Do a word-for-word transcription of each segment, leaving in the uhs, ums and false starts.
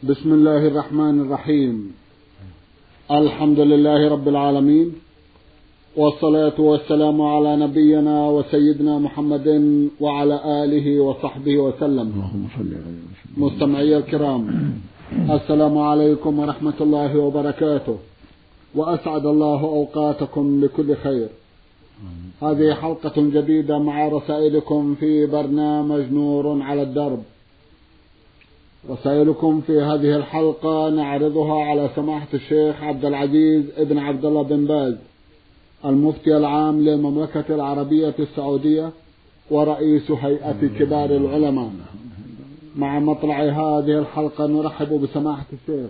بسم الله الرحمن الرحيم. الحمد لله رب العالمين، والصلاة والسلام على نبينا وسيدنا محمد وعلى آله وصحبه وسلم. مستمعي الكرام، السلام عليكم ورحمة الله وبركاته، وأسعد الله أوقاتكم بكل خير. هذه حلقة جديدة مع رسائلكم في برنامج نور على الدرب. رسائلكم في هذه الحلقة نعرضها على سماحة الشيخ عبد العزيز ابن عبد الله بن باز، المفتي العام للمملكة العربية السعودية ورئيس هيئة كبار العلماء. مع مطلع هذه الحلقة نرحب بسماحة الشيخ.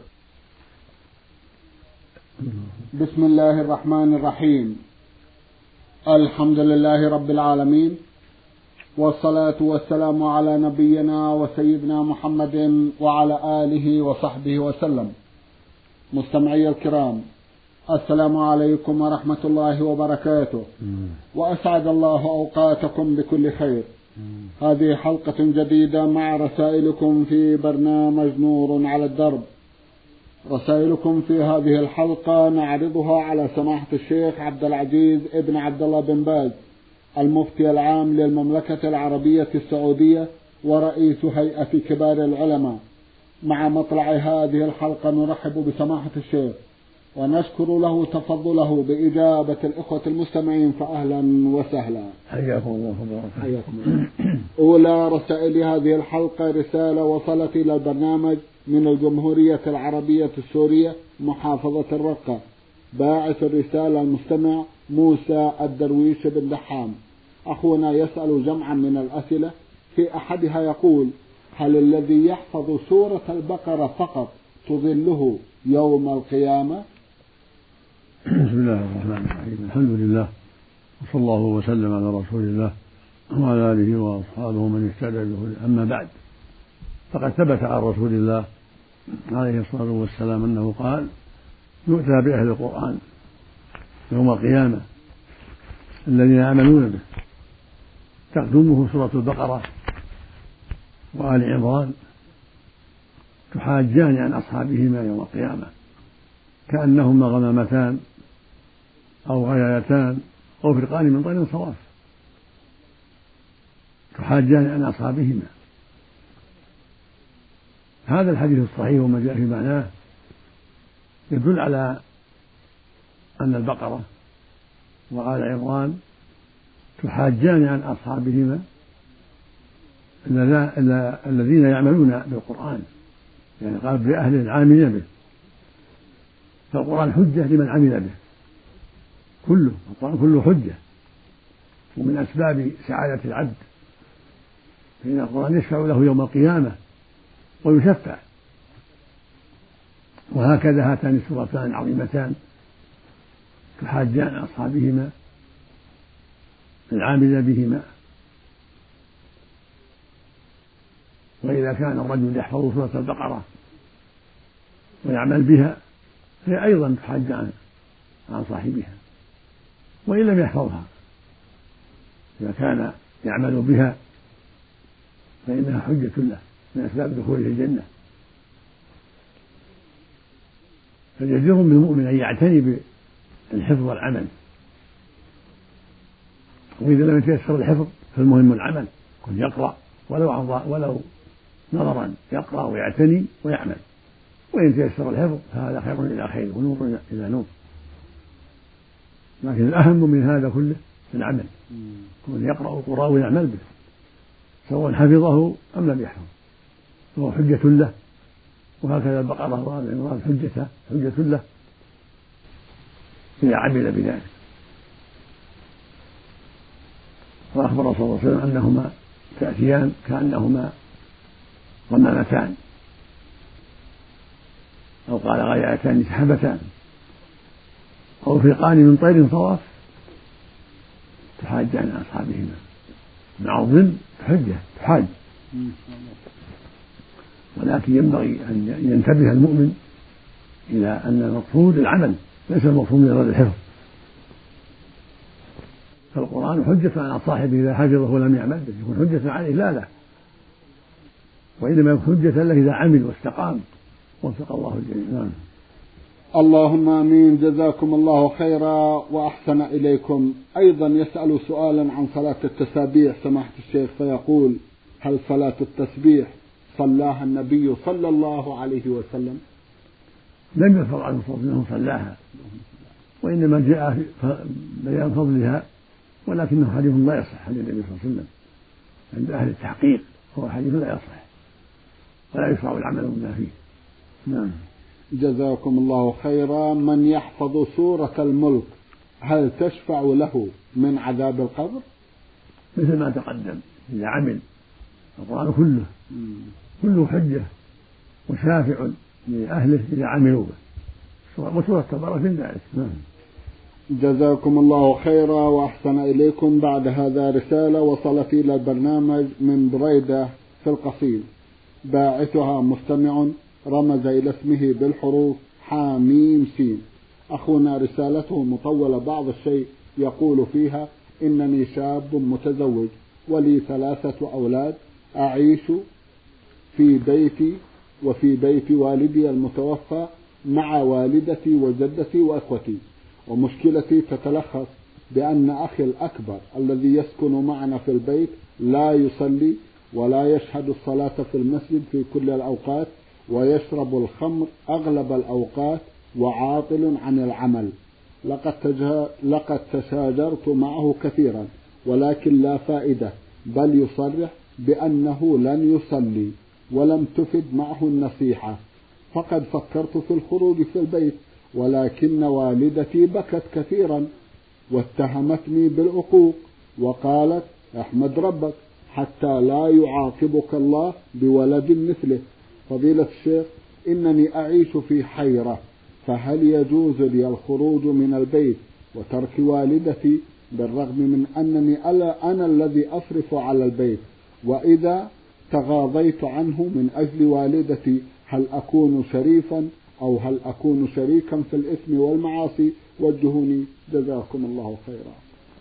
بسم الله الرحمن الرحيم. الحمد لله رب العالمين، والصلاة والسلام على نبينا وسيدنا محمد وعلى آله وصحبه وسلم. مستمعي الكرام، السلام عليكم ورحمة الله وبركاته، وأسعد الله أوقاتكم بكل خير. هذه حلقة جديدة مع رسائلكم في برنامج نور على الدرب. رسائلكم في هذه الحلقة نعرضها على سماحة الشيخ عبد العزيز ابن عبد الله بن باز، المفتي العام للمملكة العربية السعودية ورئيس هيئة كبار العلماء. مع مطلع هذه الحلقة نرحب بسماحة الشيخ ونشكر له تفضله بإجابة الإخوة المستمعين، فأهلا وسهلا. حياكم الله. حياكم الله. أولى رسائل هذه الحلقة رسالة وصلت إلى البرنامج من الجمهورية العربية السورية محافظة الرقة. باعث الرسالة المستمع موسى الدرويش بن دحام. أخونا يسأل جمعا من الأسئلة، في أحدها يقول: هل الذي يحفظ سورة البقرة فقط تظله يوم القيامة؟ بسم الله الرحمن الرحيم. الحمد لله، وصلى الله وسلم على رسول الله وعلى آله وأصحابه من اهتدى به. أما بعد، فقد ثبت عن رسول الله عليه الصلاة والسلام أنه قال: يؤتى بأهل القرآن يوم القيامة الذين يعملون به، تقدمه سورة البقرة وآل عمران، تحاجان عن أصحابهما يوم القيامة كأنهما غمامتان أو غيايتان أو فرقان من طير صواف، تحاجان عن أصحابهما. هذا الحديث الصحيح وما جاء في معناه يدل على أن البقرة وآل عمران تحاجان عن أصحابهما الذين يعملون بالقرآن، يعني قال بأهل العاملين به. فالقرآن حجة لمن عمل به، كله القرآن كله حجة، ومن أسباب سعادة العبد، فإن القرآن يشفع له يوم القيامة ويشفع. وهكذا هاتان السورتان عظيمتان تحاجان عن أصحابهما العامل بهما. وإذا كان الرجل يحفظ سورة البقرة ويعمل بها فهي أيضا تحاج عن صاحبها، وإن لم يحفظها إذا كان يعمل بها فإنها حجة له من أسباب دخوله الجنة. فالجدير بالمؤمن أن يعتني بالحفظ والعمل، وإذا لم يتيسر الحفظ فالمهم العمل، كن يقرأ ولو عن ولو نظرا، يقرأ ويعتني ويعمل. وإن تيسر الحفظ فهذا خير إلى خير ونور إلى نور. لكن الأهم من هذا كله العمل، كن يقرأ القرآن ويعمل به سواء حفظه أم لم يحفظ، فهو حجة له. وهكذا البقرة وآل عمران حجة حجة له إذا عمل بذلك. وأخبر صلى الله عليه وسلم أنهما تأتيان كأنهما غمامتان أو قال غيايتان سحبتان أو فرقان من طير صواف، تحاج عن أصحابهما مع الظل حجة تحاج. ولكن ينبغي أن ينتبه المؤمن إلى أن المقصود العمل ليس المقصود مجرد الحفظ. فالقرآن حجة على صاحبه إذا حفظه ولم يعمل به، يكون حجة عليه لا لا، وإنما يكون حجة له إذا عمل واستقام وفق الله الجميع. نعم. اللهم آمين. جزاكم الله خيرا وأحسن إليكم. أيضا يسأل سؤالا عن صلاة التسابيح سماحة الشيخ، فيقول: هل صلاة التسبيح صلاها النبي صلى الله عليه وسلم؟ لم يذكر عنه أنه صلاها، وإنما جاء في بيان فضلها، ولكنه حديث لا يصح عن النبي صلى الله عليه وسلم عند أهل التحقيق، هو حديث لا يصح ولا يشرع العمل بما فيه. نعم. جزاكم الله خيرا. من يحفظ سورة الملك هل تشفع له من عذاب القبر؟ مثل ما تقدم، إذا عمل القرآن كله كله حجة وشافع لأهله إذا عملوا به، وسورة تبارك من ذلك. نعم. جزاكم الله خيرا وأحسن إليكم. بعد هذا رسالة وصلت إلى البرنامج من بريدة في القصيم، باعثها مستمع رمز إلى اسمه بالحروف حاميم سين. أخونا رسالته مطولة بعض الشيء، يقول فيها: إنني شاب متزوج ولي ثلاثة أولاد، أعيش في بيتي وفي بيت والدي المتوفى مع والدتي وجدتي وأخوتي، ومشكلتي تتلخص بأن أخي الأكبر الذي يسكن معنا في البيت لا يصلي ولا يشهد الصلاة في المسجد في كل الأوقات، ويشرب الخمر أغلب الأوقات، وعاطل عن العمل. لقد, لقد تشاجرت معه كثيرا ولكن لا فائدة، بل يصرح بأنه لن يصلي، ولم تفد معه النصيحة. فقد فكرت في الخروج في البيت، ولكن والدتي بكت كثيرا واتهمتني بالعقوق، وقالت: احمد ربك حتى لا يعاقبك الله بولد مثله. فضيلة الشيخ، إنني أعيش في حيرة، فهل يجوز لي الخروج من البيت وترك والدتي بالرغم من أنني أنا الذي أصرف على البيت؟ وإذا تغاضيت عنه من أجل والدتي هل أكون شريفا أو هل أكون شريكا في الإثم والمعاصي؟ وجهوني جزاكم الله خيرا.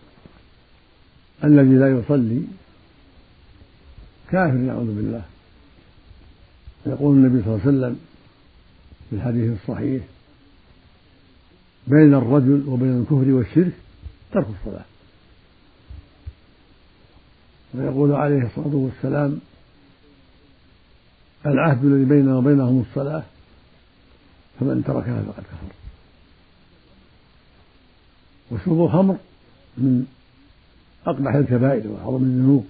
الذي لا يصلي كافر نعوذ بالله. يقول النبي صلى الله عليه وسلم في الحديث الصحيح: بين الرجل وبين الكفر والشرك ترك الصلاة. ويقول عليه الصلاة والسلام: العهد الذي بيننا وبينهم الصلاة، فمن تركها فقد كفر. وشرب الخمر من أقبح الكبائر وأعظم الذنوب.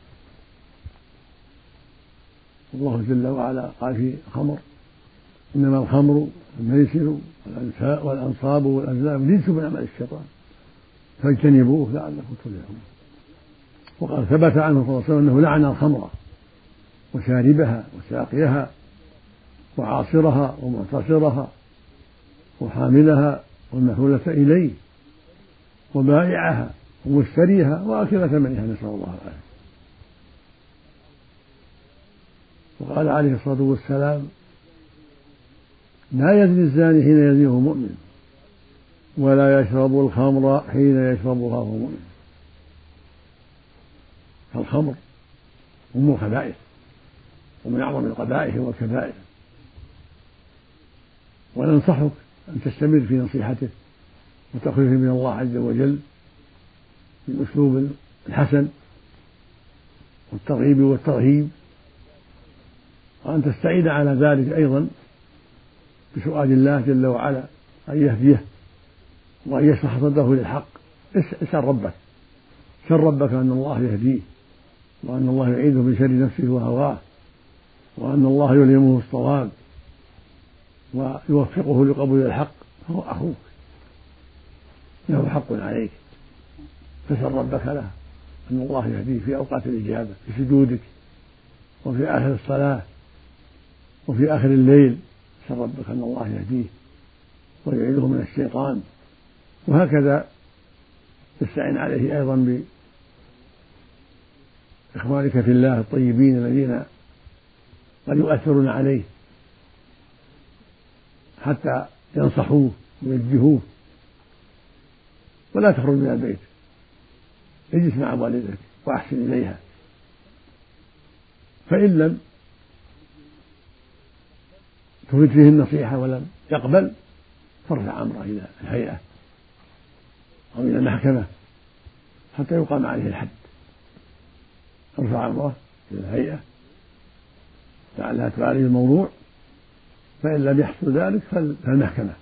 الله جل وعلا قال في الخمر: إنما الخمر والميسر والأنصاب والأزلام رجس من عمل الشيطان فاجتنبوه لعلكم تفلحون. وقال ثبت عنه صلى الله عليه وسلم أنه لعن الخمر وشاربها وساقيها وعاصرها ومعتصرها وحاملها والمحولة إليه وبائعها ومشتريها وآكل ثمنها، نسأل الله العافية. وقال عليه الصلاة والسلام: لا يزني الزاني حين يزنيه مؤمن، ولا يشرب الخمر حين يشربها وهو مؤمن. فالخمر أم الخبائث ومن أعظم القبائح والكبائر، وننصحك أن تستمر في نصيحته وتخفيه من الله عز وجل بالأسلوب الحسن والترغيب والترهيب، وأن تستعين على ذلك أيضا بسؤال الله جل وعلا أن يهديه وأن يشرح صدره للحق. اسأل ربك سل ربك أن الله يهديه، وأن الله يعيده من شر نفسه وهواه، وأن الله يلهمه الصواب ويوفقه لقبول الحق. فهو أخوك له حق عليك، فسل ربك له أن الله يهديه في أوقات الإجابة، في سجودك وفي آخر الصلاة وفي آخر الليل. سل ربك أن الله يهديه ويعيده من الشيطان. وهكذا تستعين عليه أيضا بإخوانك في الله الطيبين الذين قد يؤثرون عليه حتى ينصحوه ويوجهوه. ولا تخرج من البيت، اجلس مع والدتك وأحسن إليها، فإن لم تريد فيه النصيحة ولم يقبل فارفع أمره إلى الهيئة أو إلى المحكمة حتى يقام عليه الحد. ارفع أمره إلى الهيئة لعلها تعالج الموضوع، فإن لم يحصل ذلك فالمحكمة،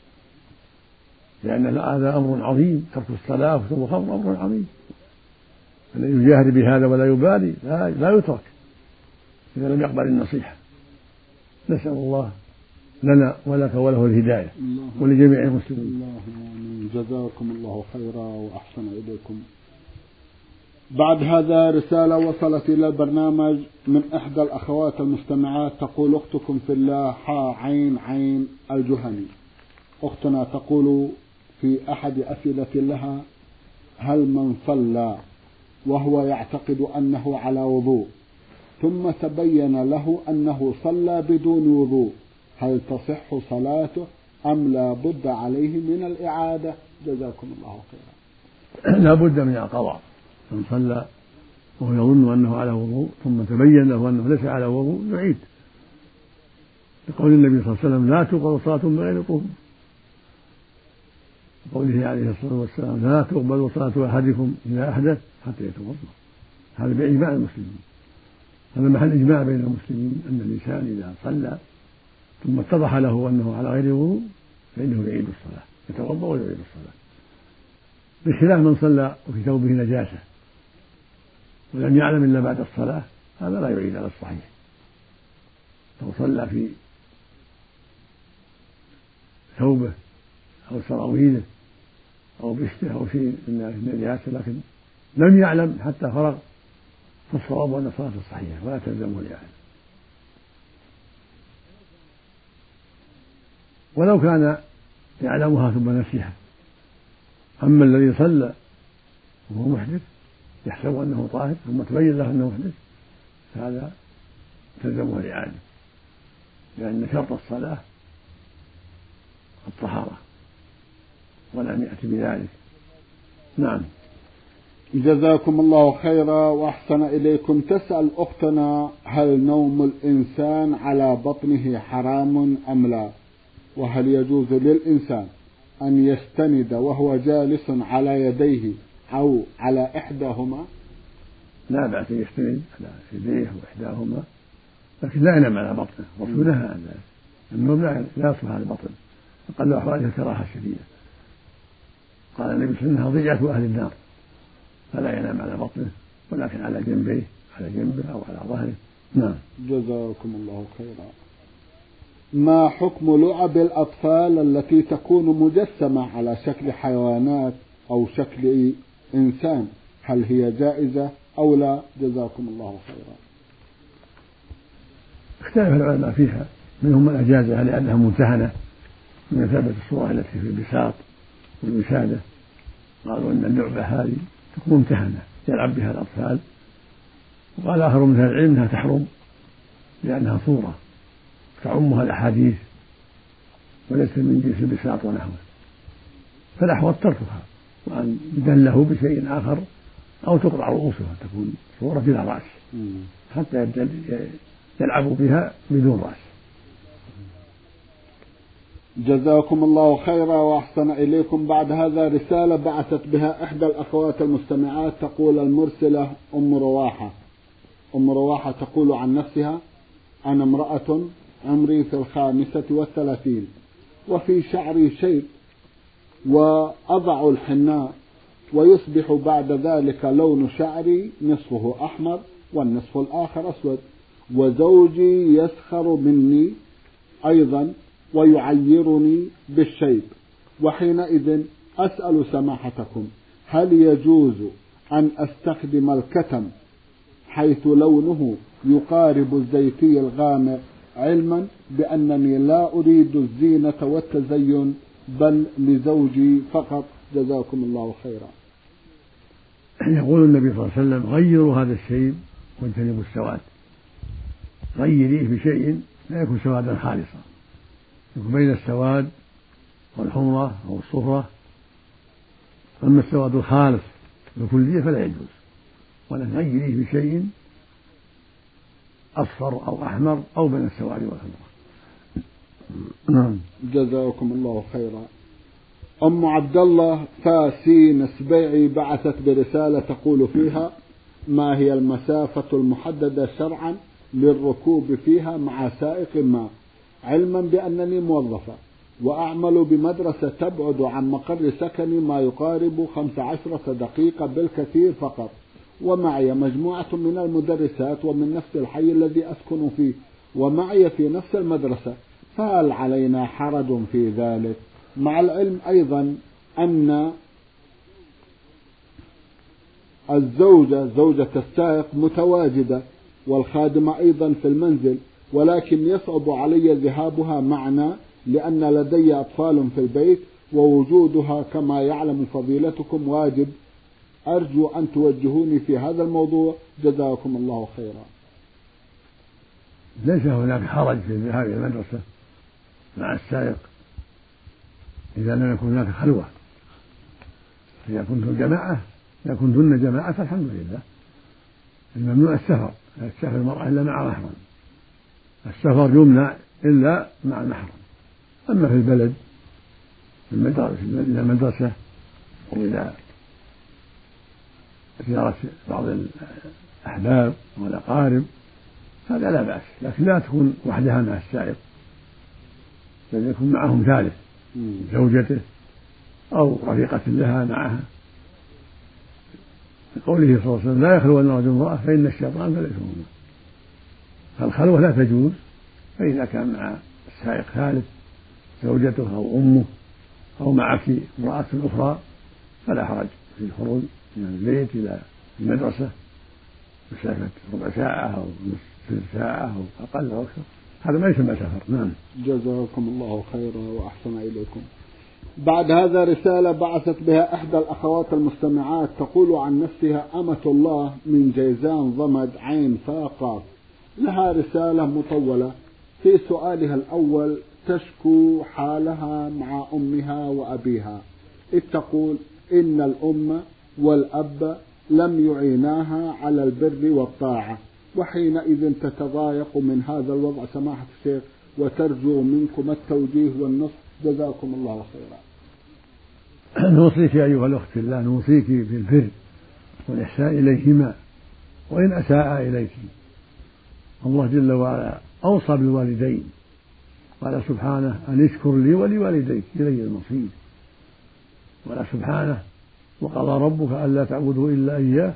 لأن هذا أمر عظيم، ترك الصلاة وشرب الخمر أمر عظيم، الذي يجاهر بهذا ولا يبالي لا, لا يترك إذا لم يقبل النصيحة. نسأل الله لنا ولك وله الهداية ولجميع المسلمين. اللهم جزاكم الله خيرا وأحسن إليكم. بعد هذا رسالة وصلت إلى البرنامج من إحدى الأخوات المستمعات تقول: أختكم في الله حا عين عين الجهني. أختنا تقول في أحد أسئلة لها: هل من صلى وهو يعتقد أنه على وضوء ثم تبين له أنه صلى بدون وضوء هل تصح صلاته أم لا بد عليه من الإعادة؟ جزاكم الله خيرا. لا بد من القضاء. من صلى وهو يظن أنه على وضوء ثم تبين له أنه ليس على وضوء يعيد، لقول النبي صلى الله عليه وسلم: لا تقبل صلاة بغير طهور، وقوله عليه الصلاة والسلام: لا تقبل صلاة أحدكم إذا أحدث حتى يتوضأ. هذا بإجماع المسلمين، هذا محل إجماع بين المسلمين أن الإنسان إذا صلى ثم اتضح له أنه على غير وضوء فإنه يعيد الصلاة، يتوضأ ويعيد الصلاة، بخلاف من صلى وفي ثوبه نجاسة ولم يعلم إلا بعد الصلاة، هذا لا يعيد على الصحيح. لو صلى في ثوبه أو سراويله أو بشته أو شيء من النجاسة لكن لم يعلم حتى فرغ فالصواب أن الصلاة صحيحة ولا تلزمه الإعادة. ولو كان يعلمها ثم نسيها. أما الذي صلى وهو محدث يحسب أنه طاهر ثم تبين له أنه محدث فهذا تلزمه الإعادة، لأن شرط الصلاة الطهارة ولم يأتي بذلك. نعم. جزاكم الله خيرا وأحسن إليكم. تسأل أختنا: هل نوم الإنسان على بطنه حرام أم لا؟ وهل يجوز للإنسان أن يستند وهو جالس على يديه أو على إحداهما؟ لا بأس يستند على يديه وإحداهما، لكن لا ينام على بطنه. الرسول نهى عن ذلك، النوم لا يصلح على البطن، أقل أحواله الكراهة الشديدة. قال النبي صلى الله عليه وسلم: ضيعة أهل النار، فلا ينام على بطنه ولكن على جنبيه، على جنبه أو على ظهره. نعم. جزاكم الله خيرا. ما حكم لعب الأطفال التي تكون مجسمة على شكل حيوانات أو شكل إنسان؟ هل هي جائزة أو لا؟ جزاكم الله خيرا. اختلف العلماء فيها، منهم من أجازها لأنها ممتهنة من مثابة الصورة التي في البساط والوسادة، قالوا أن اللعبة هذه تكون ممتهنة يلعب بها الأطفال، وقال آخر من أهل العلم أنها تحرم لأنها صورة تعمها الأحاديث وليس من جنس البساط ونحوه، فالأحوط تركها وأن يدله بشيء آخر أو تقطع رؤوسها تكون صورة بلا رأس حتى يلعب بها بدون رأس. جزاكم الله خيرا وأحسن إليكم. بعد هذا رسالة بعثت بها إحدى الأخوات المستمعات تقول المرسلة أم رواحة. أم رواحة تقول عن نفسها: أنا امرأة عمري في الخامسة والثلاثين وفي شعري شيء وأضع الحناء ويصبح بعد ذلك لون شعري نصفه أحمر والنصف الآخر أسود، وزوجي يسخر مني أيضا ويعيرني بالشيب، وحينئذ أسأل سماحتكم: هل يجوز أن أستخدم الكتم حيث لونه يقارب الزيتي الغامق، علما بأنني لا أريد الزينة والتزين بل لزوجي فقط؟ جزاكم الله خيرا. يقول النبي صلى الله عليه وسلم: غيروا هذا الشيب واجتنبوا السواد. غيريه بشيء لا يكون سوادا خالصا، يكون بين السواد والحمرة أو الصفرة، أما السواد الخالص بالكلية فلا يجوز، ولكن غيريه بشيء أصفر أو أحمر أو بين السواد والحمرة. نعم. جزاكم الله خيرا. أم عبد الله فاسين السبيعي بعثت برسالة تقول فيها: ما هي المسافة المحددة شرعا للركوب فيها مع سائق ما، علما بأنني موظفة وأعمل بمدرسة تبعد عن مقر سكني ما يقارب خمس عشرة دقيقة بالكثير فقط، ومعي مجموعة من المدرسات ومن نفس الحي الذي أسكن فيه، ومعي في نفس المدرسة، فهل علينا حرج في ذلك؟ مع العلم أيضا أن الزوجة زوجة السائق متواجدة والخادمة أيضا في المنزل، ولكن يصعب علي ذهابها معنا لأن لدي أطفال في البيت، ووجودها كما يعلم فضيلتكم واجب. أرجو أن توجهوني في هذا الموضوع، جزاكم الله خيرا. ليس هناك حرج في الذهاب إلى المدرسة مع السائق إذا لم يكن هناك خلوة. إذا كنتم جماعة إذا كنتن جماعة فالحمد لله. الممنوع السفر، لا تسافر المرأة إلا مع محرم، السفر يمنع إلا مع محرم. أما في البلد إلى المدرسة وإلى زيارة بعض الأحباب والأقارب هذا لا بأس، لكن لا تكون وحدها مع السائق، بل يكون معهم ثالث زوجته أو رفيقة لها معها، لقوله صلى الله عليه وسلم: لا يخلون رجل امرأة فإن الشيطان ثالث هما. فالخلوة لا تجوز، فإذا كان مع السائق ثالث زوجته أو أمه أو معك امرأة أخرى فلا حرج في الخروج من البيت إلى المدرسة مسافة ربع ساعة أو نصف ساعة أو أقل أو أكثر، هذا ما يسمى سفر. نعم. جزاكم الله خيرا وأحسن إليكم. بعد هذا رسالة بعثت بها إحدى الأخوات المستمعات تقول عن نفسها: أمة الله من جيزان ضمد عين فاقاف. لها رسالة مطولة. في سؤالها الأول تشكو حالها مع أمها وأبيها، إذ تقول إن الأم والأب لم يعيناها على البر والطاعة، وحينئذ تتضايق من هذا الوضع سماحة الشيخ، وترجو منكم التوجيه والنصح، جزاكم الله خيرا. نوصيك أيها الأخت في الله، نوصيك بالبر والإحسان إليهما وإن أساء إليك. الله جل وعلا أوصى بالوالدين، قال سبحانه: أن اشكر لي ولوالديك إلي المصير. قال سبحانه: وقضى ربك ألا تعبدوا إلا إياه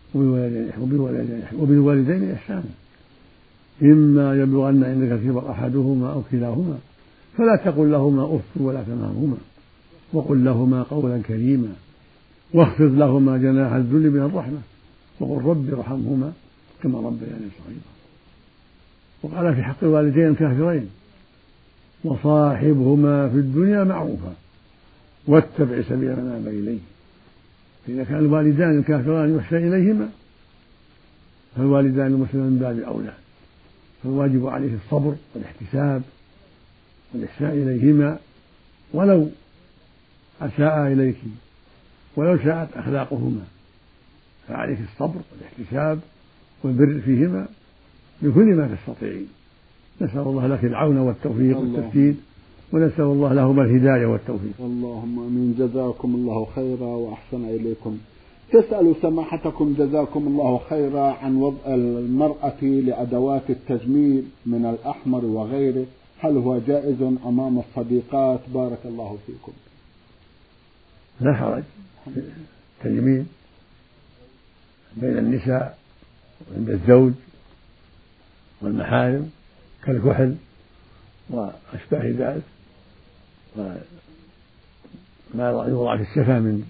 وبالوالدين إحسانا إما يبلغن عندك الكبر أحدهما أو كلاهما فلا تقل لهما أف ولا تنهرهما وقل لهما قولا كريما واخفض لهما جناح الذل من الرحمة وقل رب ارحمهما كما ربياني صغيرا. وقال في حق الوالدين الكافرين: وصاحبهما في الدنيا معروفا واتبع سبيل من أناب إليه. إذا كان الوالدان الكافران يحسن إليهما فالوالدان المسلمين من باب أولى، فالواجب عليه الصبر والاحتساب والإحسان إليهما ولو أساء إليك ولو ساءت أخلاقهما، فعليك الصبر والاحتساب والبر فيهما بكل ما تستطيعين. نسأل الله لك العون والتوفيق والتسديد، ونسأل الله لهما الهداية والتوفيق. اللهم آمين. جزاكم الله خيرا وأحسن إليكم. تسأل سماحتكم جزاكم الله خيرا عن وضع المرأة لأدوات التجميل من الأحمر وغيره، هل هو جائز أمام الصديقات؟ بارك الله فيكم. لا حرج في التجميل بين النساء وعند الزوج والمحارم كالكحل وأشباه ذلك وما يوضع في الشفا من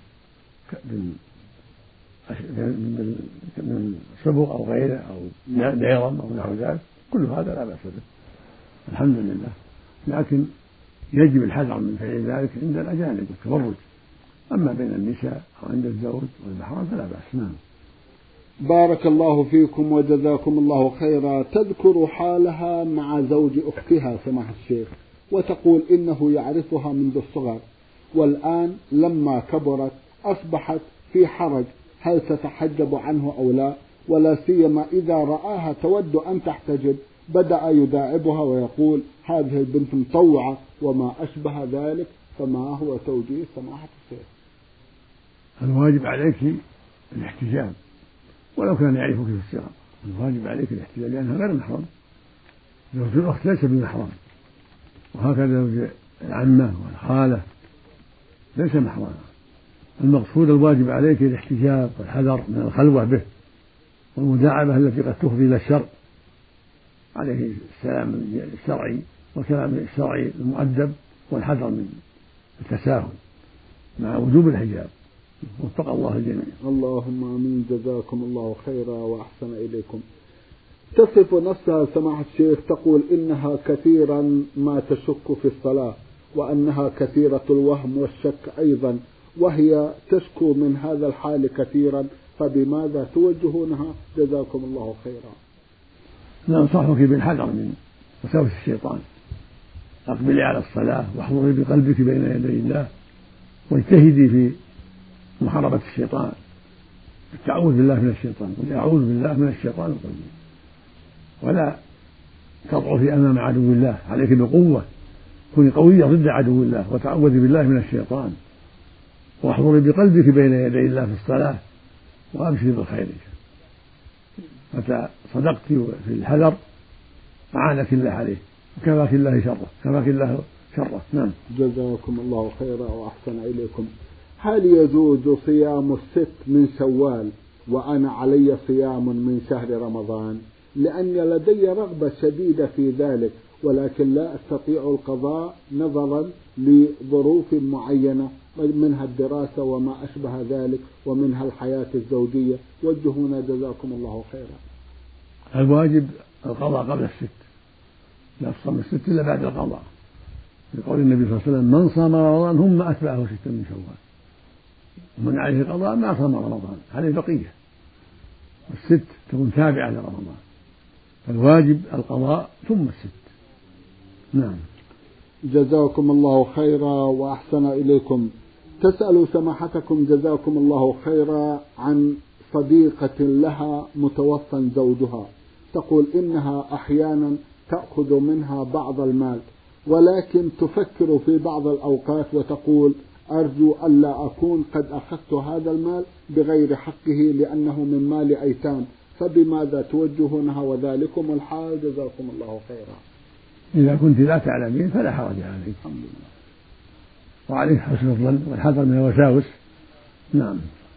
من صبغ أو غيره أو ديرم أو نحو ذلك، كل هذا لا بأس به الحمد لله، لكن يجب الحذر من فعل ذلك عند الأجانب والتبرج، أما بين النساء أو عند الزوج والمحرم فلا بأس. نعم. بارك الله فيكم وجزاكم الله خيرا. تذكر حالها مع زوج أختها سماحة الشيخ، وتقول إنه يعرفها منذ الصغر، والآن لما كبرت أصبحت في حرج، هل تتحجب عنه أو لا؟ ولا سيما إذا رآها تود أن تحتجب بدأ يداعبها ويقول هذه البنت مطوعة وما أشبه ذلك، فما هو توجيه سماحة الشيخ؟ الواجب عليك الاحتجاب ولو كان يعرفك في الصغر، الواجب عليك الاحتجاب لأنها غير محرم، زوج الأخت ليس بمحرم، وهكذا زوج العمة والخالة ليس محرما. المقصود الواجب عليك الاحتجاب والحذر من الخلوة به والمداعبة التي قد تفضي إلى الشر، عليه السلام الشرعي والكلام الشرعي المؤدب والحذر من التساهل مع وجوب الحجاب. وفق الله الجميع. اللهم آمين. جزاكم الله خيرا وأحسن إليكم. تصف نفسها سماحة الشيخ تقول إنها كثيرا ما تشك في الصلاة وأنها كثيرة الوهم والشك أيضا، وهي تشكو من هذا الحال كثيرا، فبماذا توجهونها؟ جزاكم الله خيرا. ننصحك بالحذر من وساوس الشيطان، أقبلي على الصلاة واحضري بقلبك بين يدي الله، واجتهدي في محاربة الشيطان بالتعوذ بالله من الشيطان، قل أعوذ بالله من الشيطان الرجيم، ولا تضعفي أمام عدو الله، عليك بقوة، كوني قوية ضد عدو الله وتعوذي بالله من الشيطان، واحضري بقلبك بين يدي الله في الصلاة وأبشري بالخير. متى صدقت في الحذر أعانك الله عليه وكفاك الله شره، كفاك الله شره. نعم. جزاكم الله خيرا وأحسن إليكم. هل يجوز صيام الست من شوال وأنا علي صيام من شهر رمضان؟ لأن لدي رغبة شديدة في ذلك، ولكن لا أستطيع القضاء نظرا لظروف معينة، منها الدراسة وما أشبه ذلك، ومنها الحياة الزوجية. وجهونا جزاكم الله خيرا. الواجب القضاء قبل الست، لا تصوم الست إلا بعد القضاء، لقول النبي صلى الله عليه وسلم من صام رمضان ثم أتبعه ستا من شوال، ومن عليه القضاء ما صام رمضان عليه بقية، والست تكون تابعة لرمضان، فالواجب القضاء ثم الست. نعم. جزاكم الله خيرا وأحسن إليكم. تسأل سماحتكم جزاكم الله خيرا عن صديقة لها متوفى زوجها، تقول إنها أحيانا تأخذ منها بعض المال، ولكن تفكر في بعض الأوقات وتقول أرجو ألا أكون قد أخذت هذا المال بغير حقه لأنه من مال أيتام، فبماذا توجهونها وذلكم الحال؟ جزاكم الله خيرا. إذا كنت لا تعلمين فلا حرج عليك، الحمد لله، وعليك حسن الظن والحذر من الوساوس. نعم.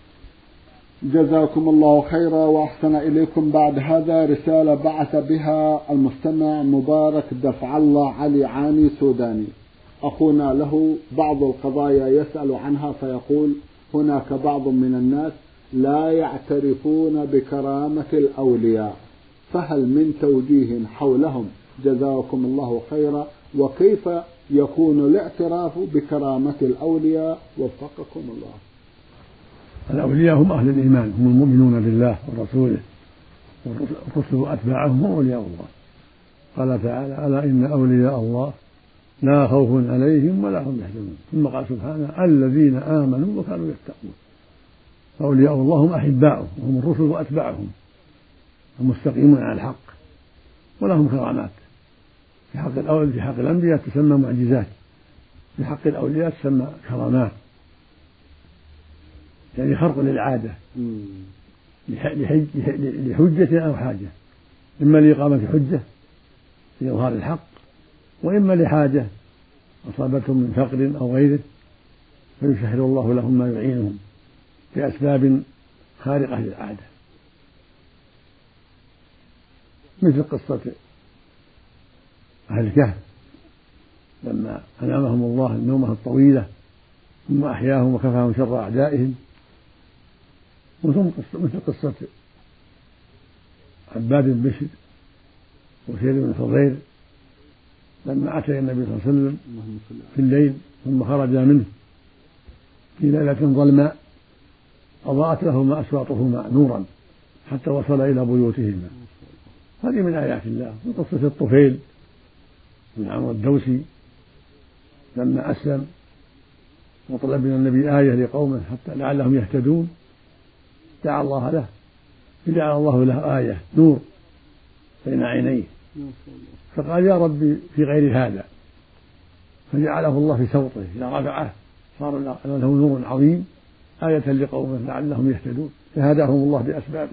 جزاكم الله خيرا وأحسن إليكم. بعد هذا رسالة بعث بها المستمع مبارك دفع الله علي عاني سوداني، أخونا له بعض القضايا يسأل عنها، فيقول هناك بعض من الناس لا يعترفون بكرامة الأولياء، فهل من توجيه حولهم؟ جزاكم الله خيرا، وكيف يكون الاعتراف بكرامة الأولياء؟ وفقكم الله. الأولياء هم أهل الإيمان، هم المؤمنون بالله ورسوله، والرسل وأتباعهم هم أولياء الله. قال تعالى ألا إن أولياء الله لا خوف عليهم ولا هم يحزنون، ثم قال سبحانه الذين آمنوا وكانوا يتقون. فأولياء الله هم أحباؤهم وهم الرسل وأتباعهم المستقيمون على الحق، ولهم كرامات. في حق الأولياء في حق الأنبياء تسمى معجزات، في حق الأولياء تسمى كرامات، يعني خرق للعادة لحجة أو حاجة، إما لإقامة حجة في إظهار الحق، وإما لحاجة أصابتهم من فقر أو غيره فيسهل الله لهم ما يعينهم بأسباب خارقة للعادة، مثل قصة أهل الكهف لما أنامهم الله النومة الطويلة ثم أحياهم وكفاهم شر أعدائهم، مثل قصة عباد بن بشر وسيد بن حضير لما أتى النبي صلى الله عليه وسلم في الليل ثم خرج منه في ليلة ظلماء أضاءت لهما أسواطهما نورا حتى وصل إلى بيوتهما. هذه من آيات الله. وقصة الطفيل بن عمرو الدوسي لما أسلم وطلب من النبي آية لقومه حتى لعلهم يهتدون، دعا الله له فجعل الله له آية نور بين عينيه فقال يا ربي في غير هذا، فجعله الله في سوطه إذا رفعه صار له نور عظيم آية لقومه لعلهم يهتدون، فهداهم الله بأسبابه.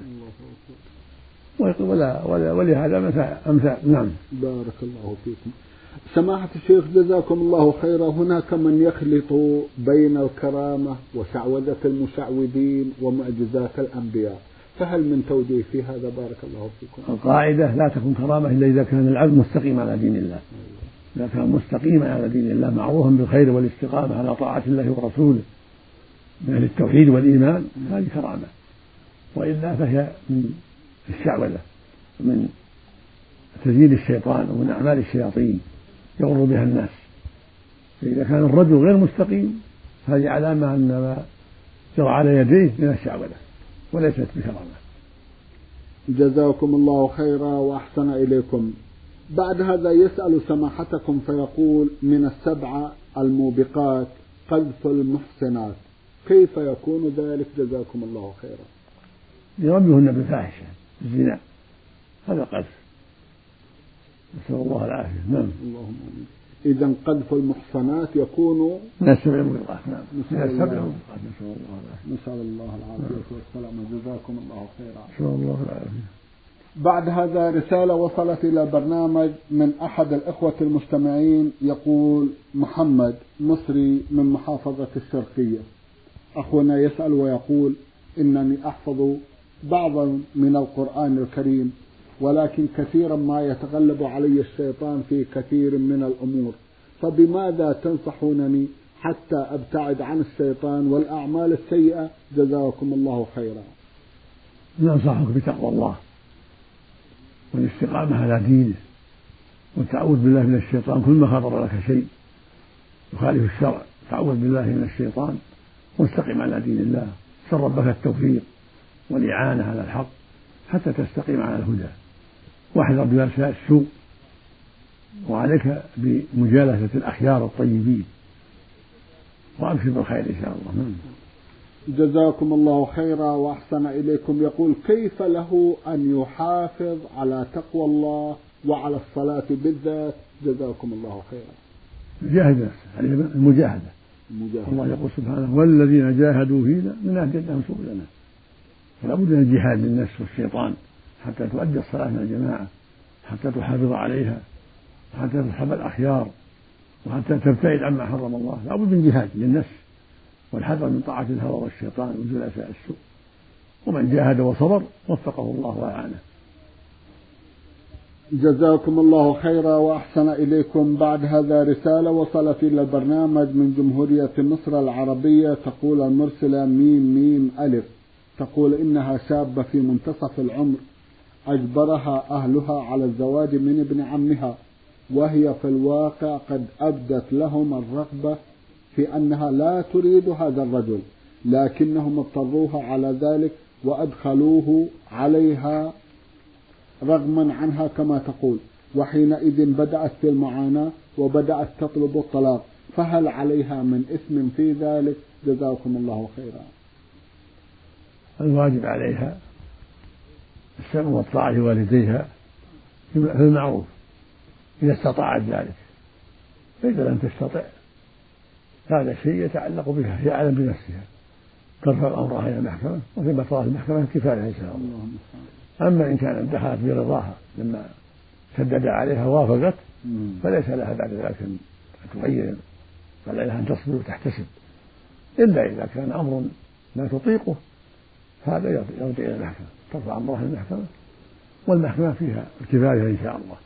ولا ولا ولهذا مثال أمثال. نعم. بارك الله فيكم. سماحة الشيخ جزاكم الله خيرا، هناك من يخلط بين الكرامة وشعوذة المشعوذين ومعجزات الأنبياء، فهل من توجيه في هذا؟ بارك الله فيكم. القاعدة لا تكون كرامة إلا إذا كان العبد مستقيم على دين الله، إذا كان مستقيما على دين الله معروفا بالخير والاستقامة على طاعة الله ورسوله من أهل التوحيد والإيمان، هذه كرامة. وإلا فهي من الشعوذة ومن تزيين الشيطان ومن أعمال الشياطين يغر بها الناس. فإذا كان الرجل غير مستقيم هذه علامة أن ما جرى على يديه من الشعوذة وليست بكرامة. جزاكم الله خيرا وأحسن إليكم. بعد هذا يسأل سماحتكم فيقول: من السبعة الموبقات قذف المحسنات، كيف يكون ذلك؟ جزاكم الله خيرا. يرميهن بالفاحشة الزنا، هذا قذف، نسأل الله العافية. نعم. اللهم آمين. إذن قذف المحصنات يكون من السبع الموبقات. نعم، من السبع الموبقات. نسأل الله العافية. نسأل الله العافية والسلامة. جزاكم الله خيرا. نسأل الله العافية. بعد هذا رسالة وصلت إلى برنامج من أحد الإخوة المستمعين، يقول: محمد مصري من محافظة الشرقية. أخونا يسأل ويقول: إنني أحفظ بعضا من القرآن الكريم، ولكن كثيرا ما يتغلب علي الشيطان في كثير من الأمور، فبماذا تنصحونني حتى أبتعد عن الشيطان والأعمال السيئة؟ جزاكم الله خيرا. ننصحك بتقوى الله والاستقامة على دينه والتعوذ بالله من الشيطان، كل ما خطر لك شيء يخالف الشرع تعوذ بالله من الشيطان واستقم على دين الله، سل ربك التوفيق والإعانة على الحق حتى تستقيم على الهدى، واحذر بمساء السوء، وعليك بمجالسة الأخيار الطيبين، وأبشر بالخير إن شاء الله. جزاكم الله خيرا وأحسن إليكم. يقول: كيف له أن يحافظ على تقوى الله وعلى الصلاة بالذات؟ جزاكم الله خيرا. جاهد نفسه، المجاهدة. الله يقول سبحانه: والذين جاهدوا فينا لنهدينهم سبلنا. فلا بد من الجهاد للنفس والشيطان حتى تؤدي الصلاة من الجماعة، حتى تحافظ عليها، حتى تصحب الأخيار، وحتى تبتعد عما حرم الله. لا بد من جهاد للنفس والحذر من طاعة الهوى والشيطان وجلساء السوء، ومن جاهد وصبر وفقه الله وأعانه. جزاكم الله خيرا وأحسن إليكم. بعد هذا رسالة وصلت إلى البرنامج من جمهورية مصر العربية، تقول المرسلة ميم ميم ألف، تقول: إنها شابة في منتصف العمر أجبرها أهلها على الزواج من ابن عمها، وهي في الواقع قد أبدت لهم الرغبة في أنها لا تريد هذا الرجل، لكنهم اضطروها على ذلك وأدخلوه عليها رغما عنها كما تقول، وحينئذ بدأت في المعاناة وبدأت تطلب الطلاق، فهل عليها من إثم في ذلك؟ جزاكم الله خيرا. الواجب عليها السمع والطاعة لوالديها في المعروف إذا استطاعت ذلك، فإذا لم تستطع هذا شيء يتعلق بها، هي أعلم بنفسها، ترفع أمرها إلى المحكمة، وفيما ترى المحكمة كفاية إن شاء الله. أما إن كانت دخلت برضاها لما شدد عليها وافقت فليس لها بعد ذلك أن تغير، بل لها أن تصبر وتحتسب، إلا إذا كان أمر لا تطيقه هذا يرجع إلى المحكمة، ترفع أمرها إلى المحكمة، والمحكمة فيها الكفاية إن شاء الله.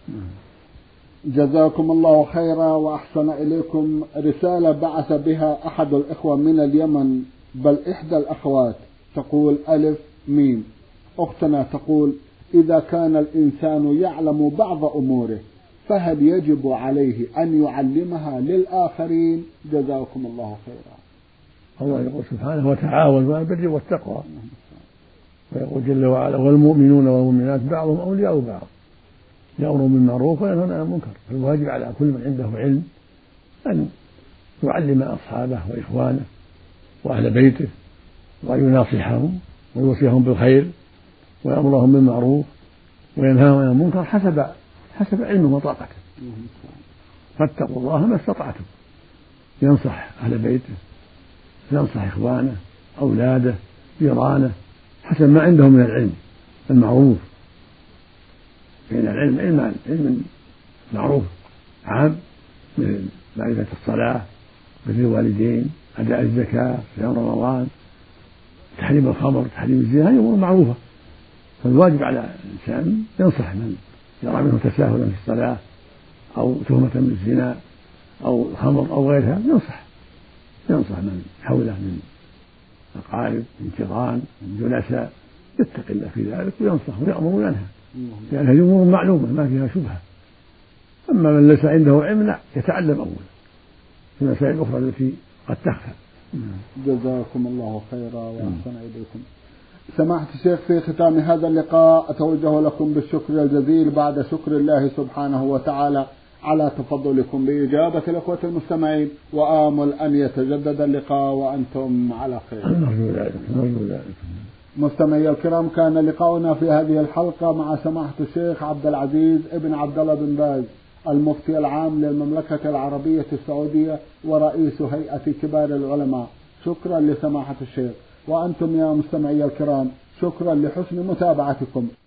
جزاكم الله خيرا وأحسن إليكم. رسالة بعث بها أحد الإخوة من اليمن، بل إحدى الأخوات، تقول: ألف ميم. أختنا تقول: إذا كان الإنسان يعلم بعض أموره فهل يجب عليه أن يعلمها للآخرين؟ جزاكم الله خيرا. الله يقول سبحانه: وتعاونوا على البر والتقوى، ويقول جل وعلا: والمؤمنون والمؤمنات بعضهم أولياء بعض يأمرون بالمعروف وينهون عن المنكر. فالواجب على كل من عنده علم أن يعلم أصحابه وإخوانه وأهل بيته، ويناصحهم ويوصيهم بالخير ويأمرهم بالمعروف وينهاهم عن المنكر حسب حسب علمه وطاقته. فاتقوا الله ما استطعتم، ينصح أهل بيته، ينصح إخوانه، أولاده، جيرانه، حسب ما عندهم من العلم المعروف. فإن العلم علمان، علم معروف عام مثل معرفة الصلاة، بر الوالدين، أداء الزكاة، صيام رمضان، تحريم الخمر، تحريم الزنا، هذه أمور معروفة. فالواجب على الإنسان ينصح من يرى منه تساهلا في الصلاة أو تهمة بالزنا أو الخمر أو غيرها، ينصح ينصح من حوله من أقارب، من جيران، من جلساء، يتقي الله في ذلك وينصح ويأمر وينهى، لأن هذه أمور معلومة ما فيها شبهة. أما من ليس عنده علم لا، يتعلم أولا في المسائل الأخرى التي قد تخفى. جزاكم الله خيرا وأحسن إليكم. سماحة الشيخ، في ختام هذا اللقاء أتوجه لكم بالشكر الجزيل بعد شكر الله سبحانه وتعالى على تفضلكم بإجابة الأخوة المستمعين، وآمل أن يتجدد اللقاء وأنتم على خير. نرجو ذلك نرجو ذلك. مستمعي الكرام، كان لقاؤنا في هذه الحلقة مع سماحة الشيخ عبد العزيز ابن عبد الله بن باز، المفتي العام للمملكة العربية السعودية ورئيس هيئة كبار العلماء. شكرا لسماحة الشيخ، وأنتم يا مستمعي الكرام شكرا لحسن متابعتكم.